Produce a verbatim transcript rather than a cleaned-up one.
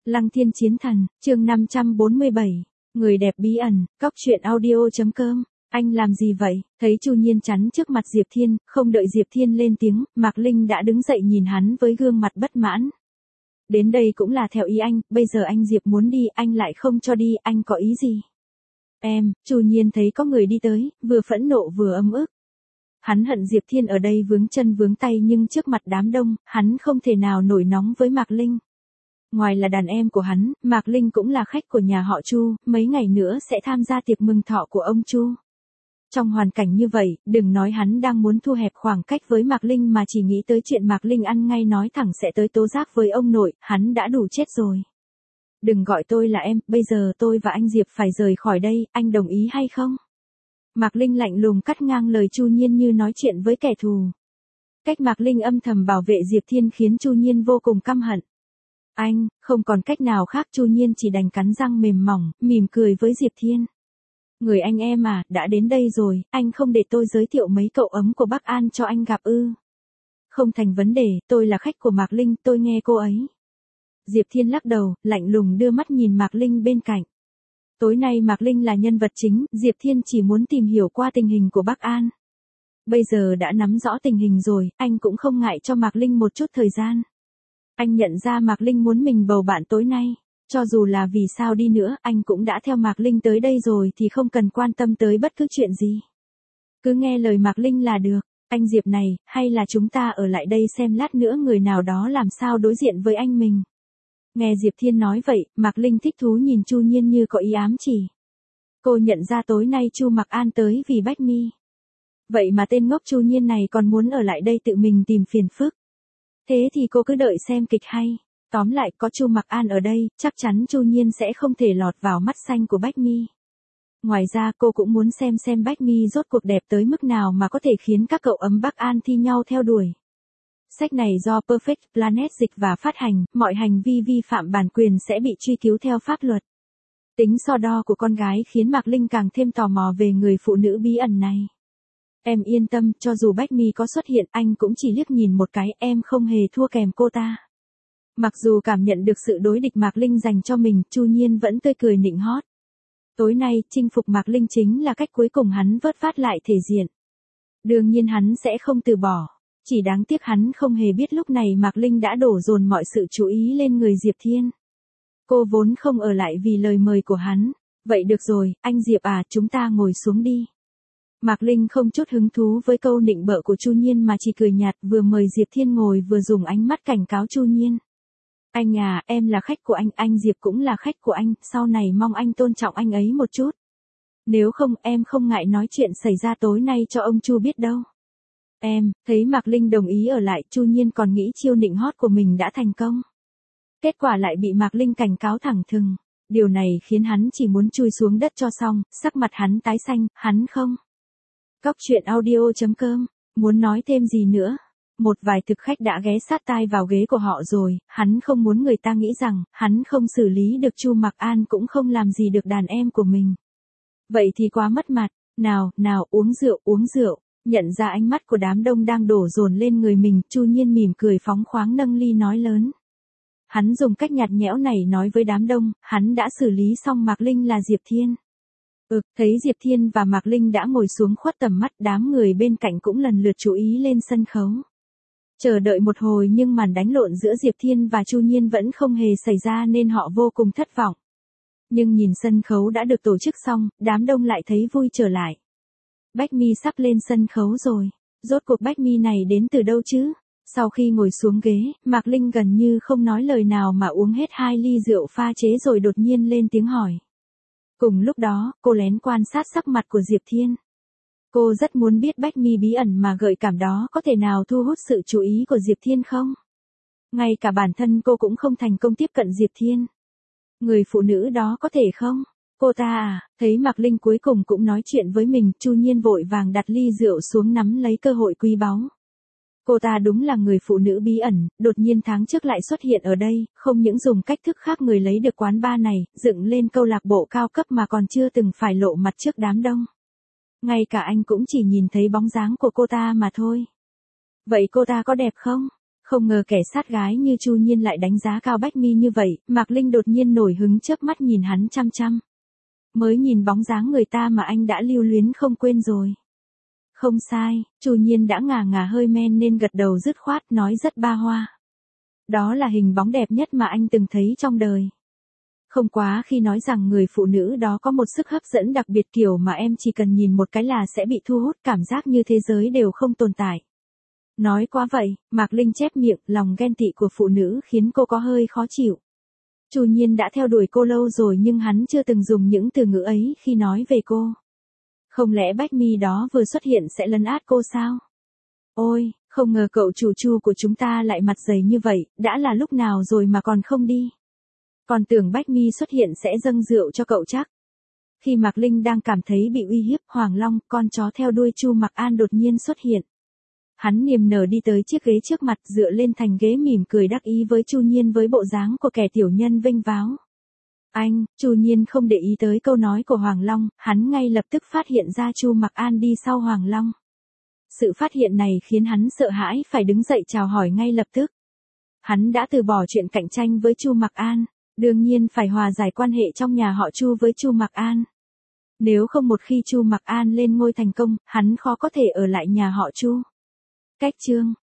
Lăng Thiên Chiến Thần, chương năm trăm bốn mươi bảy, người đẹp bí ẩn, cóc truyện audio.com. Anh làm gì vậy? Thấy Chu Nhiên chắn trước mặt Diệp Thiên, không đợi Diệp Thiên lên tiếng, Mạc Linh đã đứng dậy nhìn hắn với gương mặt bất mãn. Đến đây cũng là theo ý anh, bây giờ anh Diệp muốn đi, anh lại không cho đi, anh có ý gì? Em, Chu Nhiên thấy có người đi tới, vừa phẫn nộ vừa ấm ức. Hắn hận Diệp Thiên ở đây vướng chân vướng tay nhưng trước mặt đám đông, hắn không thể nào nổi nóng với Mạc Linh. Ngoài là đàn em của hắn, Mạc Linh cũng là khách của nhà họ Chu, mấy ngày nữa sẽ tham gia tiệc mừng thọ của ông Chu. Trong hoàn cảnh như vậy, đừng nói hắn đang muốn thu hẹp khoảng cách với Mạc Linh mà chỉ nghĩ tới chuyện Mạc Linh ăn ngay nói thẳng sẽ tới tố giác với ông nội, hắn đã đủ chết rồi. Đừng gọi tôi là em, bây giờ tôi và anh Diệp phải rời khỏi đây, anh đồng ý hay không? Mạc Linh lạnh lùng cắt ngang lời Chu Nhiên như nói chuyện với kẻ thù. Cách Mạc Linh âm thầm bảo vệ Diệp Thiên khiến Chu Nhiên vô cùng căm hận. Anh, không còn cách nào khác, Chu Nhiên chỉ đành cắn răng mềm mỏng, mỉm cười với Diệp Thiên. Người anh em à, đã đến đây rồi, anh không để tôi giới thiệu mấy cậu ấm của Bắc An cho anh gặp ư? Không thành vấn đề, tôi là khách của Mạc Linh, tôi nghe cô ấy. Diệp Thiên lắc đầu, lạnh lùng đưa mắt nhìn Mạc Linh bên cạnh. Tối nay Mạc Linh là nhân vật chính, Diệp Thiên chỉ muốn tìm hiểu qua tình hình của Bắc An. Bây giờ đã nắm rõ tình hình rồi, anh cũng không ngại cho Mạc Linh một chút thời gian. Anh nhận ra Mạc Linh muốn mình bầu bạn tối nay, cho dù là vì sao đi nữa, anh cũng đã theo Mạc Linh tới đây rồi thì không cần quan tâm tới bất cứ chuyện gì. Cứ nghe lời Mạc Linh là được, anh Diệp này, hay là chúng ta ở lại đây xem lát nữa người nào đó làm sao đối diện với anh mình. Nghe Diệp Thiên nói vậy, Mạc Linh thích thú nhìn Chu Nhiên như có ý ám chỉ. Cô nhận ra tối nay Chu Mạc An tới vì Bách Mi. Vậy mà tên ngốc Chu Nhiên này còn muốn ở lại đây tự mình tìm phiền phức. Thế thì cô cứ đợi xem kịch hay. Tóm lại có Chu Mạc An ở đây, chắc chắn Chu Nhiên sẽ không thể lọt vào mắt xanh của Bách Mi. Ngoài ra cô cũng muốn xem xem Bách Mi rốt cuộc đẹp tới mức nào mà có thể khiến các cậu ấm Bắc An thi nhau theo đuổi. Sách này do Perfect Planet dịch và phát hành, mọi hành vi vi phạm bản quyền sẽ bị truy cứu theo pháp luật. Tính so đo của con gái khiến Mạc Linh càng thêm tò mò về người phụ nữ bí ẩn này. Em yên tâm, cho dù Bách Mi có xuất hiện anh cũng chỉ liếc nhìn một cái, em không hề thua kèm cô ta. Mặc dù cảm nhận được sự đối địch Mạc Linh dành cho mình, Chu Nhiên vẫn tươi cười nịnh hót. Tối nay, chinh phục Mạc Linh chính là cách cuối cùng hắn vớt vát lại thể diện. Đương nhiên hắn sẽ không từ bỏ. Chỉ đáng tiếc hắn không hề biết lúc này Mạc Linh đã đổ dồn mọi sự chú ý lên người Diệp Thiên. Cô vốn không ở lại vì lời mời của hắn. Vậy được rồi, anh Diệp à, chúng ta ngồi xuống đi. Mạc Linh không chút hứng thú với câu nịnh bợ của Chu Nhiên mà chỉ cười nhạt, vừa mời Diệp Thiên ngồi vừa dùng ánh mắt cảnh cáo Chu Nhiên. Anh à, em là khách của anh, anh Diệp cũng là khách của anh, sau này mong anh tôn trọng anh ấy một chút. Nếu không em không ngại nói chuyện xảy ra tối nay cho ông Chu biết đâu. Em, thấy Mạc Linh đồng ý ở lại, Chu Nhiên còn nghĩ chiêu nịnh hót của mình đã thành công. Kết quả lại bị Mạc Linh cảnh cáo thẳng thừng. Điều này khiến hắn chỉ muốn chui xuống đất cho xong, sắc mặt hắn tái xanh, hắn không. Cóc truyện audio.com, muốn nói thêm gì nữa? Một vài thực khách đã ghé sát tai vào ghế của họ rồi, hắn không muốn người ta nghĩ rằng, hắn không xử lý được Chu Mạc An cũng không làm gì được đàn em của mình. Vậy thì quá mất mặt, nào, nào, uống rượu, uống rượu. Nhận ra ánh mắt của đám đông đang đổ dồn lên người mình, Chu Nhiên mỉm cười phóng khoáng nâng ly nói lớn. Hắn dùng cách nhạt nhẽo này nói với đám đông, hắn đã xử lý xong Mạc Linh là Diệp Thiên. Ừ, thấy Diệp Thiên và Mạc Linh đã ngồi xuống khuất tầm mắt, đám người bên cạnh cũng lần lượt chú ý lên sân khấu. Chờ đợi một hồi nhưng màn đánh lộn giữa Diệp Thiên và Chu Nhiên vẫn không hề xảy ra nên họ vô cùng thất vọng. Nhưng nhìn sân khấu đã được tổ chức xong, đám đông lại thấy vui trở lại. Bách Mi sắp lên sân khấu rồi. Rốt cuộc Bách Mi này đến từ đâu chứ? Sau khi ngồi xuống ghế, Mạc Linh gần như không nói lời nào mà uống hết hai ly rượu pha chế rồi đột nhiên lên tiếng hỏi. Cùng lúc đó, cô lén quan sát sắc mặt của Diệp Thiên. Cô rất muốn biết Bách Mi bí ẩn mà gợi cảm đó có thể nào thu hút sự chú ý của Diệp Thiên không? Ngay cả bản thân cô cũng không thành công tiếp cận Diệp Thiên. Người phụ nữ đó có thể không? Cô ta à, thấy Mạc Linh cuối cùng cũng nói chuyện với mình, Chu Nhiên vội vàng đặt ly rượu xuống nắm lấy cơ hội quý báu. Cô ta đúng là người phụ nữ bí ẩn, đột nhiên tháng trước lại xuất hiện ở đây, không những dùng cách thức khác người lấy được quán bar này, dựng lên câu lạc bộ cao cấp mà còn chưa từng phải lộ mặt trước đám đông. Ngay cả anh cũng chỉ nhìn thấy bóng dáng của cô ta mà thôi. Vậy cô ta có đẹp không? Không ngờ kẻ sát gái như Chu Nhiên lại đánh giá cao Bách Mi như vậy, Mạc Linh đột nhiên nổi hứng chớp mắt nhìn hắn chăm chăm. Mới nhìn bóng dáng người ta mà anh đã lưu luyến không quên rồi. Không sai, Chu Nhiên đã ngà ngà hơi men nên gật đầu dứt khoát nói rất ba hoa. Đó là hình bóng đẹp nhất mà anh từng thấy trong đời. Không quá khi nói rằng người phụ nữ đó có một sức hấp dẫn đặc biệt kiểu mà em chỉ cần nhìn một cái là sẽ bị thu hút, cảm giác như thế giới đều không tồn tại. Nói quá vậy, Mạc Linh chép miệng, lòng ghen tị của phụ nữ khiến cô có hơi khó chịu. Chu Nhiên đã theo đuổi cô lâu rồi nhưng hắn chưa từng dùng những từ ngữ ấy khi nói về cô. Không lẽ Bách Mi đó vừa xuất hiện sẽ lấn át cô sao? Ôi, không ngờ cậu chủ Chu của chúng ta lại mặt dày như vậy, đã là lúc nào rồi mà còn không đi. Còn tưởng Bách Mi xuất hiện sẽ dâng rượu cho cậu chắc. Khi Mạc Linh đang cảm thấy bị uy hiếp, Hoàng Long, con chó theo đuôi Chu Mặc An đột nhiên xuất hiện. Hắn niềm nở đi tới chiếc ghế trước mặt, dựa lên thành ghế mỉm cười đắc ý với Chu Nhiên với bộ dáng của kẻ tiểu nhân vênh váo. Anh, Chu Nhiên không để ý tới câu nói của Hoàng Long, hắn ngay lập tức phát hiện ra Chu Mặc An đi sau Hoàng Long. Sự phát hiện này khiến hắn sợ hãi phải đứng dậy chào hỏi ngay lập tức. Hắn đã từ bỏ chuyện cạnh tranh với Chu Mặc An, đương nhiên phải hòa giải quan hệ trong nhà họ Chu với Chu Mặc An. Nếu không một khi Chu Mặc An lên ngôi thành công, hắn khó có thể ở lại nhà họ Chu. Cách chương